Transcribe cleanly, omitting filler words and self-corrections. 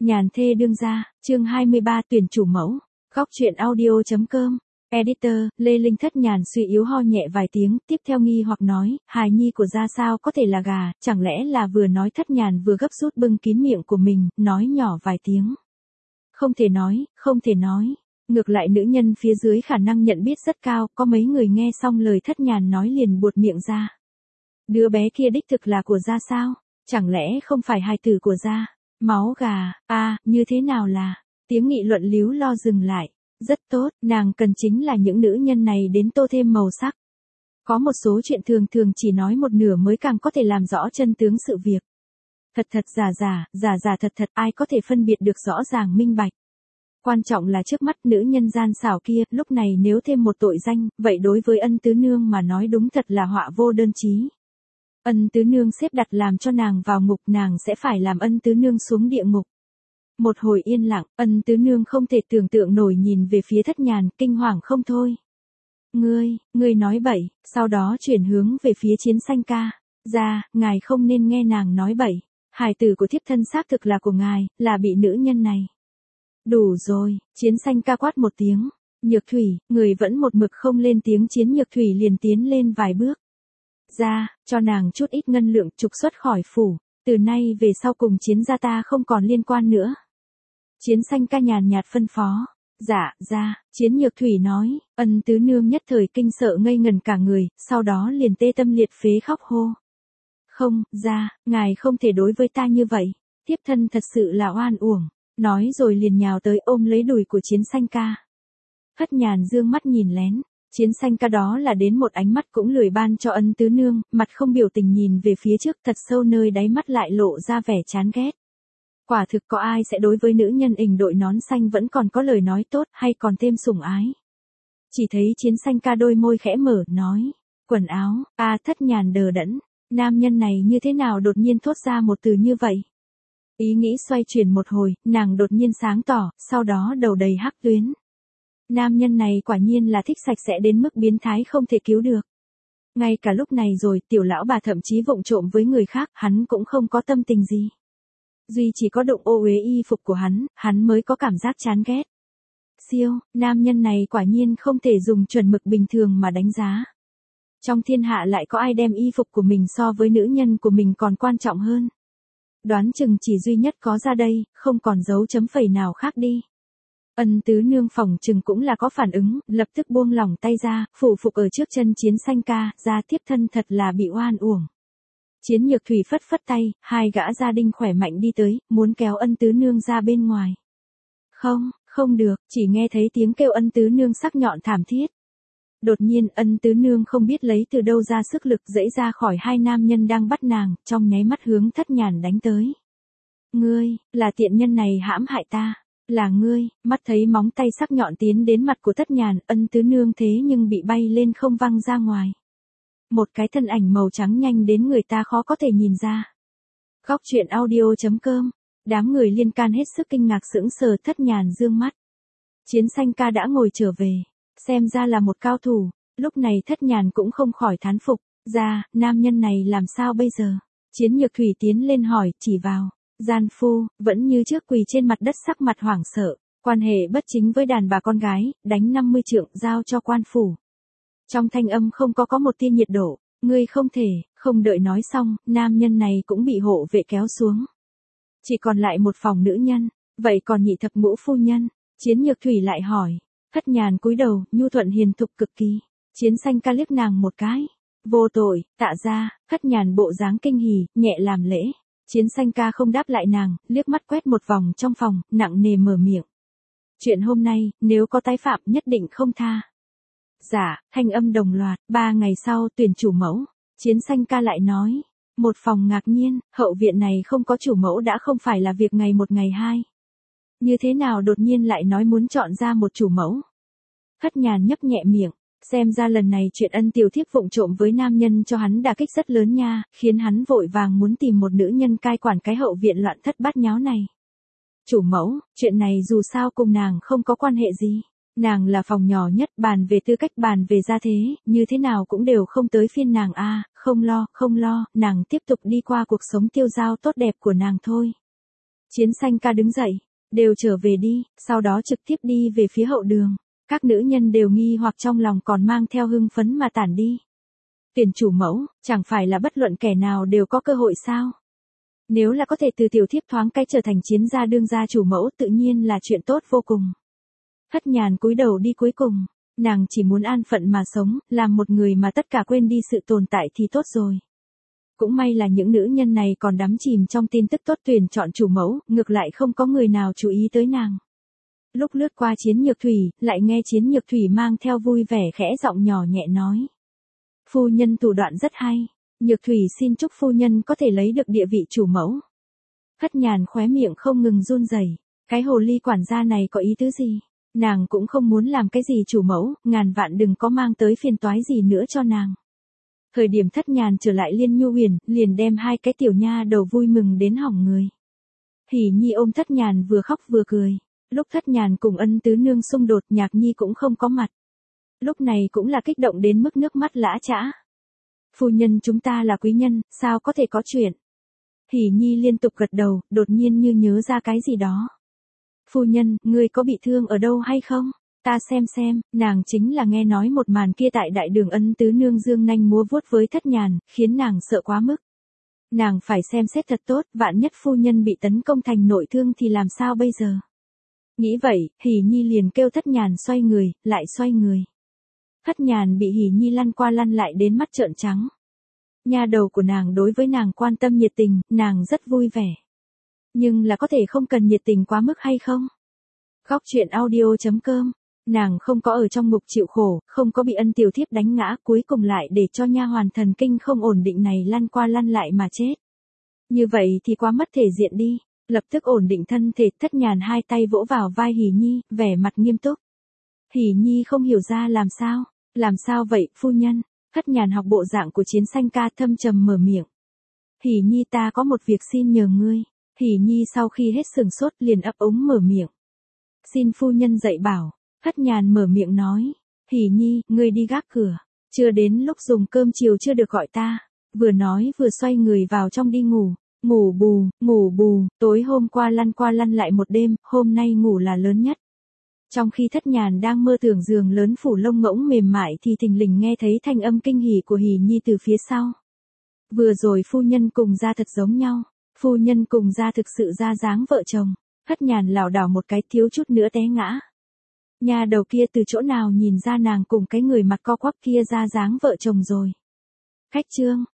Nhàn thê đương gia, chương 23 tuyển chủ mẫu. Góc truyện audio.com. Editor, Lê Linh Thất Nhàn suy yếu ho nhẹ vài tiếng, tiếp theo nghi hoặc nói, hài nhi của gia sao có thể là gà, chẳng lẽ là vừa nói Thất Nhàn vừa gấp rút bưng kín miệng của mình, nói nhỏ vài tiếng. Không thể nói, không thể nói. Ngược lại nữ nhân phía dưới khả năng nhận biết rất cao, có mấy người nghe xong lời Thất Nhàn nói liền buột miệng ra. Đứa bé kia đích thực là của gia sao? Chẳng lẽ không phải hài tử của gia? Máu gà, như thế nào là? Tiếng nghị luận líu lo dừng lại. Rất tốt, nàng cần chính là những nữ nhân này đến tô thêm màu sắc. Có một số chuyện thường thường chỉ nói một nửa mới càng có thể làm rõ chân tướng sự việc. Thật thật giả thật thật, ai có thể phân biệt được rõ ràng minh bạch. Quan trọng là trước mắt nữ nhân gian xảo kia, lúc này nếu thêm một tội danh, vậy đối với Ân Tứ Nương mà nói đúng thật là họa vô đơn chí. Ân Tứ Nương xếp đặt làm cho nàng vào ngục, nàng sẽ phải làm Ân Tứ Nương xuống địa ngục. Một hồi yên lặng, Ân Tứ Nương không thể tưởng tượng nổi nhìn về phía Thất Nhàn, kinh hoàng không thôi. Ngươi nói bậy, sau đó chuyển hướng về phía Chiến Xanh ca. Ngài không nên nghe nàng nói bậy. Hài tử của thiếp thân xác thực là của ngài, là bị nữ nhân này. Đủ rồi, Chiến Xanh ca quát một tiếng. Nhược Thủy, người vẫn một mực không lên tiếng. Chiến Nhược Thủy liền tiến lên vài bước. Cho nàng chút ít ngân lượng trục xuất khỏi phủ. Từ nay về sau cùng Chiến gia ta không còn liên quan nữa. Chiến Xanh ca nhàn nhạt phân phó. Chiến Nhược Thủy nói. Ân Tứ Nương nhất thời kinh sợ ngây ngần cả người, sau đó liền tê tâm liệt phế khóc hô. Không, ngài không thể đối với ta như vậy. Thiếp thân thật sự là oan uổng. Nói rồi liền nhào tới ôm lấy đùi của Chiến Xanh ca. Thất Nhàn dương mắt nhìn lén. Chiến Xanh ca đó là đến một ánh mắt cũng lười ban cho Ân Tứ Nương, mặt không biểu tình nhìn về phía trước, thật sâu nơi đáy mắt lại lộ ra vẻ chán ghét. Quả thực có ai sẽ đối với nữ nhân ình đội nón xanh vẫn còn có lời nói tốt hay còn thêm sủng ái. Chỉ thấy Chiến Xanh ca đôi môi khẽ mở, nói. Quần áo, Thất Nhàn đờ đẫn. Nam nhân này như thế nào đột nhiên thốt ra một từ như vậy? Ý nghĩ xoay chuyển một hồi, nàng đột nhiên sáng tỏ, sau đó đầu đầy hắc tuyến. Nam nhân này quả nhiên là thích sạch sẽ đến mức biến thái không thể cứu được. Ngay cả lúc này rồi, tiểu lão bà thậm chí vụng trộm với người khác, hắn cũng không có tâm tình gì. Duy chỉ có đụng ô uế y phục của hắn mới có cảm giác chán ghét. Nam nhân này quả nhiên không thể dùng chuẩn mực bình thường mà đánh giá. Trong thiên hạ lại có ai đem y phục của mình so với nữ nhân của mình còn quan trọng hơn. Đoán chừng chỉ duy nhất có ra đây, không còn dấu chấm phẩy nào khác đi. Ân Tứ Nương phỏng chừng cũng là có phản ứng, lập tức buông lỏng tay ra, phủ phục ở trước chân Chiến Xanh ca, thiếp thân thật là bị oan uổng. Chiến Nhược Thủy phất phất tay, hai gã gia đình khỏe mạnh đi tới, muốn kéo Ân Tứ Nương ra bên ngoài. Không được, chỉ nghe thấy tiếng kêu Ân Tứ Nương sắc nhọn thảm thiết. Đột nhiên Ân Tứ Nương không biết lấy từ đâu ra sức lực dẫy ra khỏi hai nam nhân đang bắt nàng, trong nháy mắt hướng Thất Nhàn đánh tới. Ngươi, là tiện nhân này hãm hại ta. Là ngươi. Mắt thấy móng tay sắc nhọn tiến đến mặt của Thất Nhàn, Ân Tứ Nương thế nhưng bị bay lên không văng ra ngoài. Một cái thân ảnh màu trắng nhanh đến người ta khó có thể nhìn ra. Góc truyện audio.com. Đám người liên can hết sức kinh ngạc sững sờ. Thất Nhàn dương mắt. Chiến Xanh ca đã ngồi trở về. Xem ra là một cao thủ. Lúc này Thất Nhàn cũng không khỏi thán phục. Nam nhân này làm sao bây giờ? Chiến Nhược Thủy tiến lên hỏi, chỉ vào. Gian phu, vẫn như trước quỳ trên mặt đất sắc mặt hoảng sợ. Quan hệ bất chính với đàn bà con gái, đánh 50 trượng giao cho quan phủ. Trong thanh âm không có một tia nhiệt độ. Ngươi không thể, không đợi nói xong, nam nhân này cũng bị hộ vệ kéo xuống. Chỉ còn lại một phòng nữ nhân. Vậy còn nhị thập ngũ phu nhân? Chiến Nhược Thủy lại hỏi. Thất Nhàn cúi đầu, nhu thuận hiền thục cực kỳ. Chiến Xanh ca liếc nàng một cái. Vô tội, tạ ra. Thất Nhàn bộ dáng kinh hỉ, nhẹ làm lễ. Chiến Xanh ca không đáp lại nàng, liếc mắt quét một vòng trong phòng, nặng nề mở miệng. Chuyện hôm nay, nếu có tái phạm nhất định không tha. Thanh âm đồng loạt. 3 ngày sau tuyển chủ mẫu. Chiến Xanh ca lại nói. Một phòng ngạc nhiên, hậu viện này không có chủ mẫu đã không phải là việc ngày một ngày hai. Như thế nào đột nhiên lại nói muốn chọn ra một chủ mẫu? Thất Nhàn nhấp nhẹ miệng. Xem ra lần này chuyện Ân tiểu thiếp vụng trộm với nam nhân cho hắn đả kích rất lớn nha, khiến hắn vội vàng muốn tìm một nữ nhân cai quản cái hậu viện loạn thất bát nháo này. Chủ mẫu, chuyện này dù sao cùng nàng không có quan hệ gì. Nàng là phòng nhỏ nhất, bàn về tư cách, bàn về gia thế, như thế nào cũng đều không tới phiên nàng không lo, nàng tiếp tục đi qua cuộc sống tiêu dao tốt đẹp của nàng thôi. Chiến Xanh ca đứng dậy, đều trở về đi, sau đó trực tiếp đi về phía hậu đường. Các nữ nhân đều nghi hoặc trong lòng còn mang theo hưng phấn mà tản đi. Tuyển chủ mẫu, chẳng phải là bất luận kẻ nào đều có cơ hội sao? Nếu là có thể từ tiểu thiếp thoáng cái trở thành chiến gia đương gia chủ mẫu tự nhiên là chuyện tốt vô cùng. Thất Nhàn cúi đầu đi cuối cùng, nàng chỉ muốn an phận mà sống, làm một người mà tất cả quên đi sự tồn tại thì tốt rồi. Cũng may là những nữ nhân này còn đắm chìm trong tin tức tốt tuyển chọn chủ mẫu, ngược lại không có người nào chú ý tới nàng. Lúc lướt qua Chiến Nhược Thủy, lại nghe Chiến Nhược Thủy mang theo vui vẻ khẽ giọng nhỏ nhẹ nói. Phu nhân thủ đoạn rất hay, Nhược Thủy xin chúc phu nhân có thể lấy được địa vị chủ mẫu. Thất Nhàn khóe miệng không ngừng run rẩy, cái hồ ly quản gia này có ý tứ gì? Nàng cũng không muốn làm cái gì chủ mẫu, ngàn vạn đừng có mang tới phiền toái gì nữa cho nàng. Thời điểm Thất Nhàn trở lại Liên Nhu Huyền, liền đem hai cái tiểu nha đầu vui mừng đến hỏng người. Hỉ Nhi ôm Thất Nhàn vừa khóc vừa cười. Lúc Thất Nhàn cùng Ân Tứ Nương xung đột, Nhạc Nhi cũng không có mặt. Lúc này cũng là kích động đến mức nước mắt lã chã. Phu nhân chúng ta là quý nhân, sao có thể có chuyện? Hỉ Nhi liên tục gật đầu, đột nhiên như nhớ ra cái gì đó. Phu nhân, ngươi có bị thương ở đâu hay không? Ta xem, nàng chính là nghe nói một màn kia tại đại đường. Ân Tứ Nương dương nanh múa vuốt với Thất Nhàn, khiến nàng sợ quá mức. Nàng phải xem xét thật tốt, vạn nhất phu nhân bị tấn công thành nội thương thì làm sao bây giờ? Nghĩ vậy, Hỉ Nhi liền kêu Thất Nhàn xoay người, lại xoay người. Thất Nhàn bị Hỉ Nhi lăn qua lăn lại đến mắt trợn trắng. Nha đầu của nàng đối với nàng quan tâm nhiệt tình, nàng rất vui vẻ. Nhưng là có thể không cần nhiệt tình quá mức hay không? Góc truyện audio.com. Nàng không có ở trong ngục chịu khổ, không có bị Ân tiểu thiếp đánh ngã, cuối cùng lại để cho nha hoàn thần kinh không ổn định này lăn qua lăn lại mà chết. Như vậy thì quá mất thể diện đi. Lập tức ổn định thân thể, Thất Nhàn hai tay vỗ vào vai Hỉ Nhi, vẻ mặt nghiêm túc. Hỉ Nhi không hiểu ra làm sao vậy, phu nhân? Thất Nhàn học bộ dạng của Chiến Xanh ca, thâm trầm mở miệng. Hỉ Nhi ta có một việc xin nhờ ngươi. Hỉ Nhi sau khi hết sừng sốt liền ấp úng mở miệng. Xin phu nhân dạy bảo. Thất Nhàn mở miệng nói. Hỉ Nhi, ngươi đi gác cửa. Chưa đến lúc dùng cơm chiều chưa được gọi ta. Vừa nói vừa xoay người vào trong đi ngủ. Ngủ bù, tối hôm qua lăn lại một đêm, hôm nay ngủ là lớn nhất. Trong khi Thất Nhàn đang mơ tưởng giường lớn phủ lông ngỗng mềm mại thì thình lình nghe thấy thanh âm kinh hỉ của Hỉ Nhi từ phía sau. Vừa rồi phu nhân cùng ra thật giống nhau, phu nhân cùng ra thực sự ra dáng vợ chồng. Thất Nhàn lảo đảo một cái thiếu chút nữa té ngã. Nhà đầu kia từ chỗ nào nhìn ra nàng cùng cái người mặt co quắp kia ra dáng vợ chồng rồi. Khách trương,